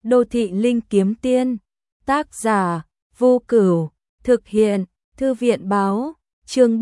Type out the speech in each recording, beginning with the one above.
Đô thị linh kiếm tiên. Tác giả Vô Cửu. Thực hiện Thư viện báo. Chương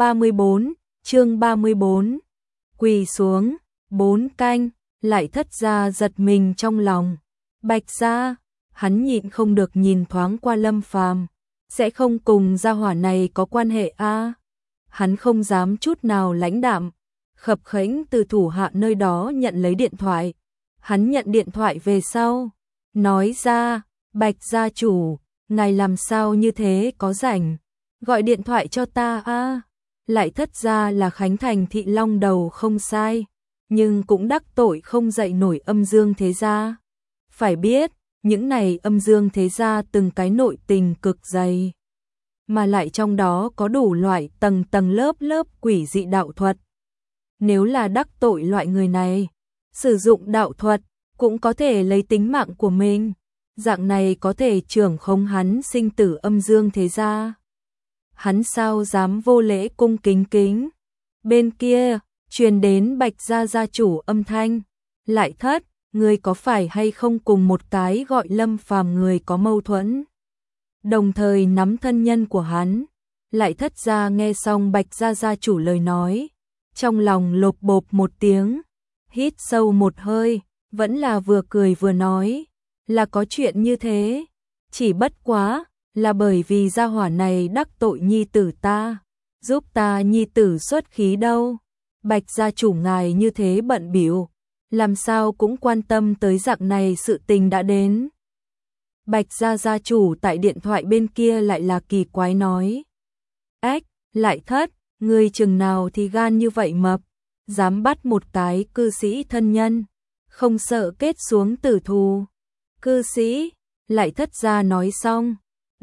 34. Quỳ xuống. 4 canh. Lại Thất gia giật mình trong lòng. Bạch gia. Hắn nhịn không được nhìn thoáng qua Lâm Phàm. Sẽ không cùng gia hỏa này có quan hệ a? Hắn không dám chút nào lãnh đạm, khập khiễng từ thủ hạ nơi đó nhận lấy điện thoại. Hắn nhận điện thoại về sau, nói ra, Bạch gia chủ, ngài làm sao như thế có rảnh, gọi điện thoại cho ta a? Lại Thất gia là Khánh Thành thị long đầu không sai, nhưng cũng đắc tội không dậy nổi Âm Dương thế gia. Phải biết, những này Âm Dương thế gia từng cái nội tình cực dày, mà lại trong đó có đủ loại tầng tầng lớp lớp quỷ dị đạo thuật. Nếu là đắc tội loại người này, sử dụng đạo thuật cũng có thể lấy tính mạng của mình, dạng này có thể trưởng khống hắn sinh tử Âm Dương thế gia. Hắn sao dám vô lễ cung kính kính. Bên kia, truyền đến Bạch gia gia chủ âm thanh, Lại Thất, ngươi có phải hay không cùng một cái gọi Lâm Phàm người có mâu thuẫn? Đồng thời nắm thân nhân của hắn. Lại Thất gia nghe xong Bạch gia gia chủ lời nói, trong lòng lộp bộp một tiếng, hít sâu một hơi, vẫn là vừa cười vừa nói, là có chuyện như thế, chỉ bất quá là bởi vì gia hỏa này đắc tội nhi tử ta, giúp ta nhi tử xuất khí đâu. Bạch gia chủ ngài như thế bận bịu, làm sao cũng quan tâm tới dạng này sự tình đã đến. Bạch gia gia chủ tại điện thoại bên kia lại là kỳ quái nói, ếch, Lại Thất, ngươi chừng nào thì gan như vậy mập, dám bắt một cái cư sĩ thân nhân, không sợ kết xuống tử thù. Cư sĩ, Lại Thất gia nói xong,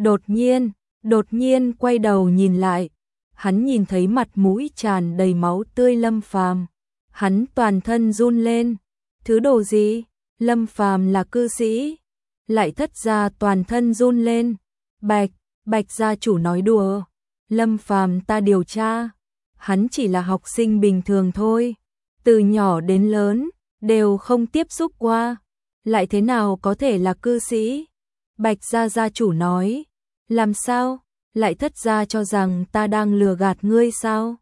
đột nhiên quay đầu nhìn lại, hắn nhìn thấy mặt mũi tràn đầy máu tươi Lâm Phàm, hắn toàn thân run lên, thứ đồ gì, Lâm Phàm là cư sĩ? Lại Thất gia toàn thân run lên, Bạch gia chủ nói đùa, Lâm Phàm ta điều tra, hắn chỉ là học sinh bình thường thôi, từ nhỏ đến lớn đều không tiếp xúc qua, lại thế nào có thể là cư sĩ? Bạch gia gia chủ nói, làm sao? Lại Thất gia cho rằng ta đang lừa gạt ngươi sao?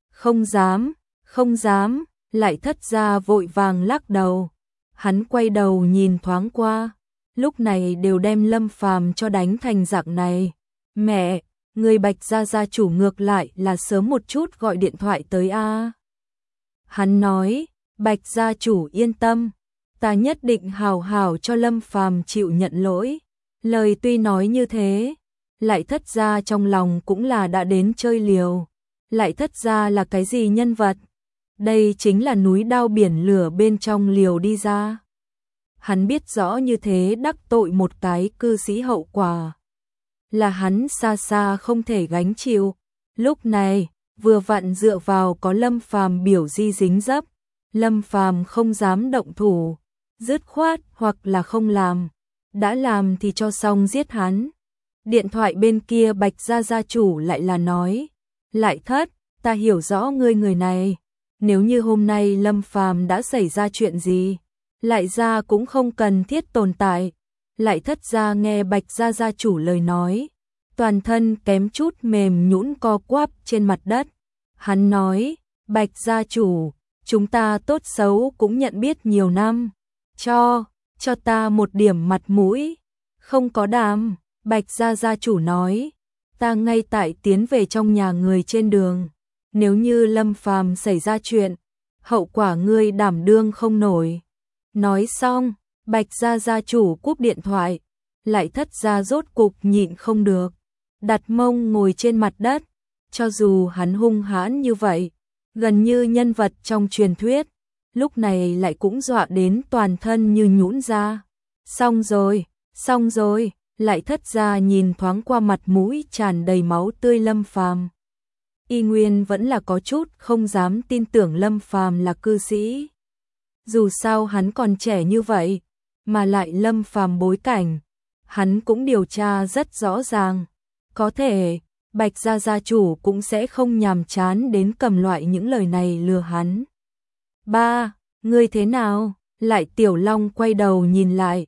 Không dám, Lại Thất gia vội vàng lắc đầu. Hắn quay đầu nhìn thoáng qua, lúc này đều đem Lâm Phàm cho đánh thành dạng này. Mẹ, người Bạch gia gia chủ ngược lại là sớm một chút gọi điện thoại tới a. Hắn nói, Bạch gia chủ yên tâm, ta nhất định hào hào cho Lâm Phàm chịu nhận lỗi. Lời tuy nói như thế, Lại Thất gia trong lòng cũng là đã đến chơi liều. Lại Thất gia là cái gì nhân vật? Đây chính là núi đao biển lửa bên trong liều đi ra. Hắn biết rõ như thế đắc tội một cái cư sĩ hậu quả là hắn xa xa không thể gánh chịu. Lúc này, vừa vặn dựa vào có Lâm Phàm biểu di dính dấp, Lâm Phàm không dám động thủ, dứt khoát hoặc là không làm, đã làm thì cho xong giết hắn. Điện thoại bên kia Bạch gia gia chủ lại là nói, Lại Thất, ta hiểu rõ ngươi người này, nếu như hôm nay Lâm Phàm đã xảy ra chuyện gì, Lại gia cũng không cần thiết tồn tại. Lại Thất gia nghe Bạch gia gia chủ lời nói, toàn thân kém chút mềm nhũn co quắp trên mặt đất. Hắn nói, Bạch gia chủ, chúng ta tốt xấu cũng nhận biết nhiều năm, cho ta một điểm mặt mũi. Không có đàm, Bạch gia gia chủ nói, ta ngay tại tiến về trong nhà người trên đường, nếu như Lâm Phàm xảy ra chuyện, hậu quả ngươi đảm đương không nổi. Nói xong, Bạch gia gia chủ cúp điện thoại. Lại Thất gia rốt cục nhịn không được, đặt mông ngồi trên mặt đất. Cho dù hắn hung hãn như vậy, gần như nhân vật trong truyền thuyết, lúc này lại cũng dọa đến toàn thân như nhũn ra. Xong rồi, Lại Thất gia nhìn thoáng qua mặt mũi tràn đầy máu tươi Lâm Phàm, y nguyên vẫn là có chút không dám tin tưởng Lâm Phàm là cư sĩ. Dù sao hắn còn trẻ như vậy, mà lại Lâm Phàm bối cảnh, hắn cũng điều tra rất rõ ràng. Có thể, Bạch gia gia chủ cũng sẽ không nhàm chán đến cầm loại những lời này lừa hắn. Ba, ngươi thế nào? Lại Tiểu Long quay đầu nhìn lại,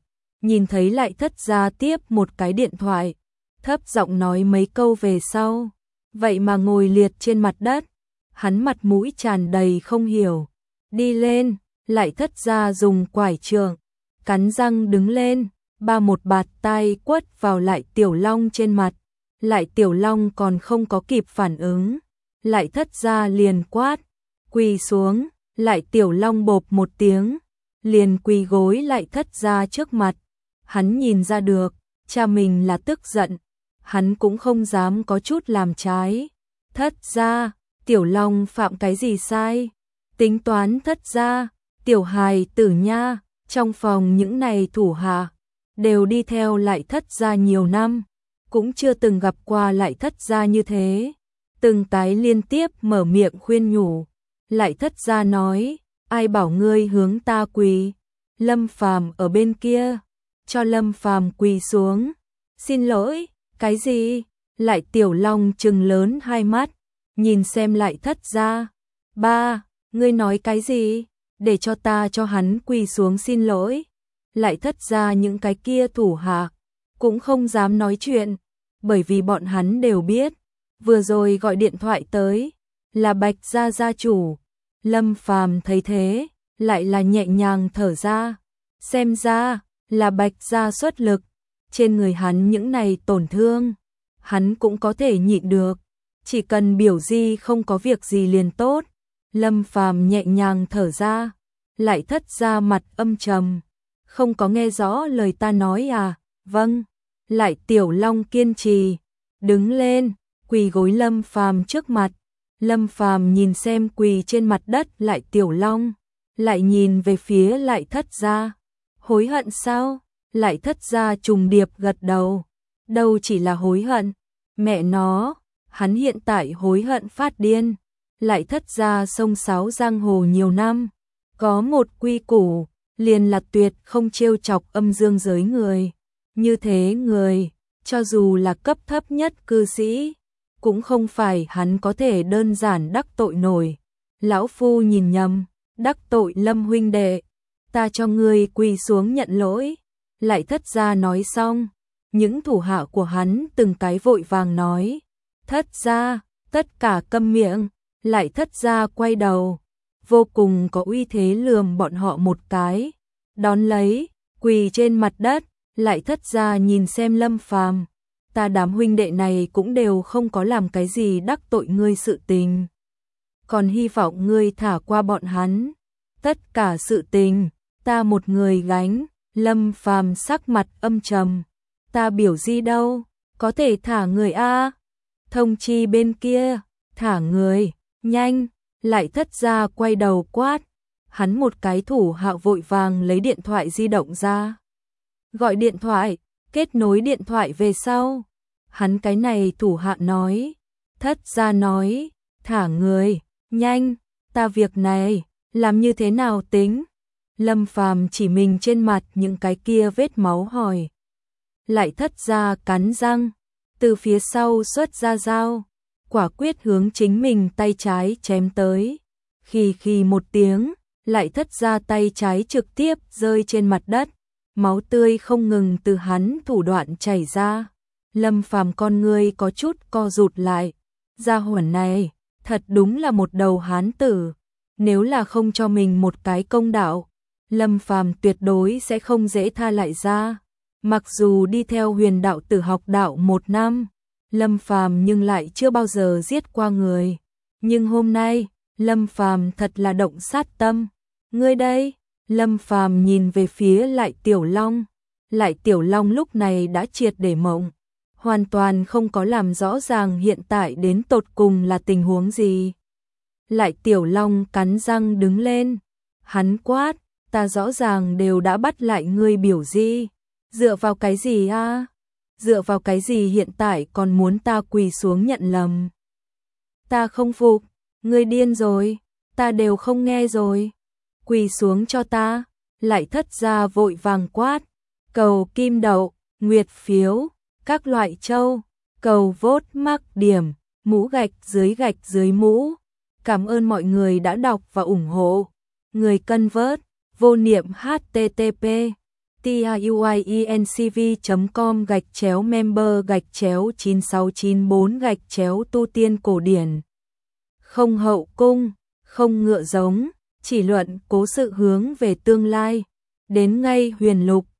nhìn thấy Lại Thất Gia tiếp một cái điện thoại, thấp giọng nói mấy câu về sau, vậy mà ngồi liệt trên mặt đất, hắn mặt mũi tràn đầy không hiểu. Đi lên, Lại Thất Gia dùng quải trượng, cắn răng đứng lên, một bạt tai quất vào Lại Tiểu Long trên mặt. Lại Tiểu Long còn không có kịp phản ứng, Lại Thất Gia liền quát, quỳ xuống. Lại Tiểu Long bộp một tiếng, liền quỳ gối Lại Thất Gia trước mặt. Hắn nhìn ra được, cha mình là tức giận, hắn cũng không dám có chút làm trái. Thất gia, Tiểu Long phạm cái gì sai? Tính toán Thất gia, tiểu hài tử nha, trong phòng những này thủ hạ đều đi theo Lại Thất gia nhiều năm, cũng chưa từng gặp qua Lại Thất gia như thế. Từng cái liên tiếp mở miệng khuyên nhủ. Lại Thất gia nói, ai bảo ngươi hướng ta quỳ? Lâm Phàm ở bên kia, cho Lâm Phàm quỳ xuống. Xin lỗi, cái gì? Lại Tiểu Long trừng lớn hai mắt, nhìn xem Lại Thất gia. Ba, ngươi nói cái gì? Để cho ta cho hắn quỳ xuống xin lỗi. Lại Thất gia những cái kia thủ hạ cũng không dám nói chuyện, bởi vì bọn hắn đều biết, vừa rồi gọi điện thoại tới là Bạch gia gia chủ. Lâm Phàm thấy thế, lại là nhẹ nhàng thở ra, xem ra là Bạch gia xuất lực, trên người hắn những này tổn thương, hắn cũng có thể nhịn được, chỉ cần biểu di không có việc gì liền tốt. Lâm Phàm nhẹ nhàng thở ra, Lại Thất gia mặt âm trầm, không có nghe rõ lời ta nói à? Vâng. Lại Tiểu Long kiên trì, đứng lên, quỳ gối Lâm Phàm trước mặt. Lâm Phàm nhìn xem quỳ trên mặt đất Lại Tiểu Long, lại nhìn về phía Lại Thất gia. Hối hận sao? Lại Thất gia trùng điệp gật đầu. Đâu chỉ là hối hận, mẹ nó, hắn hiện tại hối hận phát điên. Lại Thất gia xông xáo giang hồ nhiều năm, có một quy củ, liền là tuyệt không trêu chọc âm dương giới người. Như thế người, cho dù là cấp thấp nhất cư sĩ, cũng không phải hắn có thể đơn giản đắc tội nổi. Lão phu nhìn nhầm, đắc tội Lâm huynh đệ, ta cho ngươi quỳ xuống nhận lỗi. Lại Thất gia nói xong, những thủ hạ của hắn từng cái vội vàng nói, Thất gia, tất cả câm miệng. Lại Thất gia quay đầu, vô cùng có uy thế lườm bọn họ một cái, đón lấy, quỳ trên mặt đất. Lại Thất gia nhìn xem Lâm Phàm, ta đám huynh đệ này cũng đều không có làm cái gì đắc tội ngươi sự tình, còn hy vọng ngươi thả qua bọn hắn, tất cả sự tình ta một người gánh. Lâm Phàm sắc mặt âm trầm, ta biểu di đâu, có thể thả người a? Thông chi bên kia, thả người, nhanh. Lại Thất gia quay đầu quát, hắn một cái thủ hạ vội vàng lấy điện thoại di động ra, gọi điện thoại, kết nối điện thoại về sau. Hắn cái này thủ hạ nói, Thất gia nói, thả người, nhanh, ta việc này, làm như thế nào tính? Lâm Phàm chỉ mình trên mặt những cái kia vết máu hỏi. Lại Thất gia cắn răng, từ phía sau xuất ra dao, quả quyết hướng chính mình tay trái chém tới. Khì một tiếng, Lại Thất gia tay trái trực tiếp rơi trên mặt đất, máu tươi không ngừng từ hắn thủ đoạn chảy ra. Lâm Phàm con ngươi có chút co rụt lại, gia hỏa này, thật đúng là một đầu hán tử, nếu là không cho mình một cái công đạo, Lâm Phàm tuyệt đối sẽ không dễ tha lại ra. Mặc dù đi theo Huyền đạo tử học đạo 1 năm, Lâm Phàm nhưng lại chưa bao giờ giết qua người, nhưng hôm nay, Lâm Phàm thật là động sát tâm. Ngươi đây? Lâm Phàm nhìn về phía Lại Tiểu Long. Lại Tiểu Long lúc này đã triệt để mộng, hoàn toàn không có làm rõ ràng hiện tại đến tột cùng là tình huống gì. Lại Tiểu Long cắn răng đứng lên, hắn quát, ta rõ ràng đều đã bắt lại ngươi biểu di, dựa vào cái gì a? Dựa vào cái gì hiện tại còn muốn ta quỳ xuống nhận lầm? Ta không phục, ngươi điên rồi, ta đều không nghe rồi. Quỳ xuống cho ta. Lại Thất gia vội vàng quát, cầu kim đậu, nguyệt phiếu, các loại châu, cầu vote mắc điểm, mũ gạch dưới mũ. Cảm ơn mọi người đã đọc và ủng hộ. Người cân vớt, vô niệm http tiuyencv.com/member/9694-tu tiên cổ điển. Không hậu cung, không ngựa giống, chỉ luận cố sự hướng về tương lai. Đến ngay huyền lục,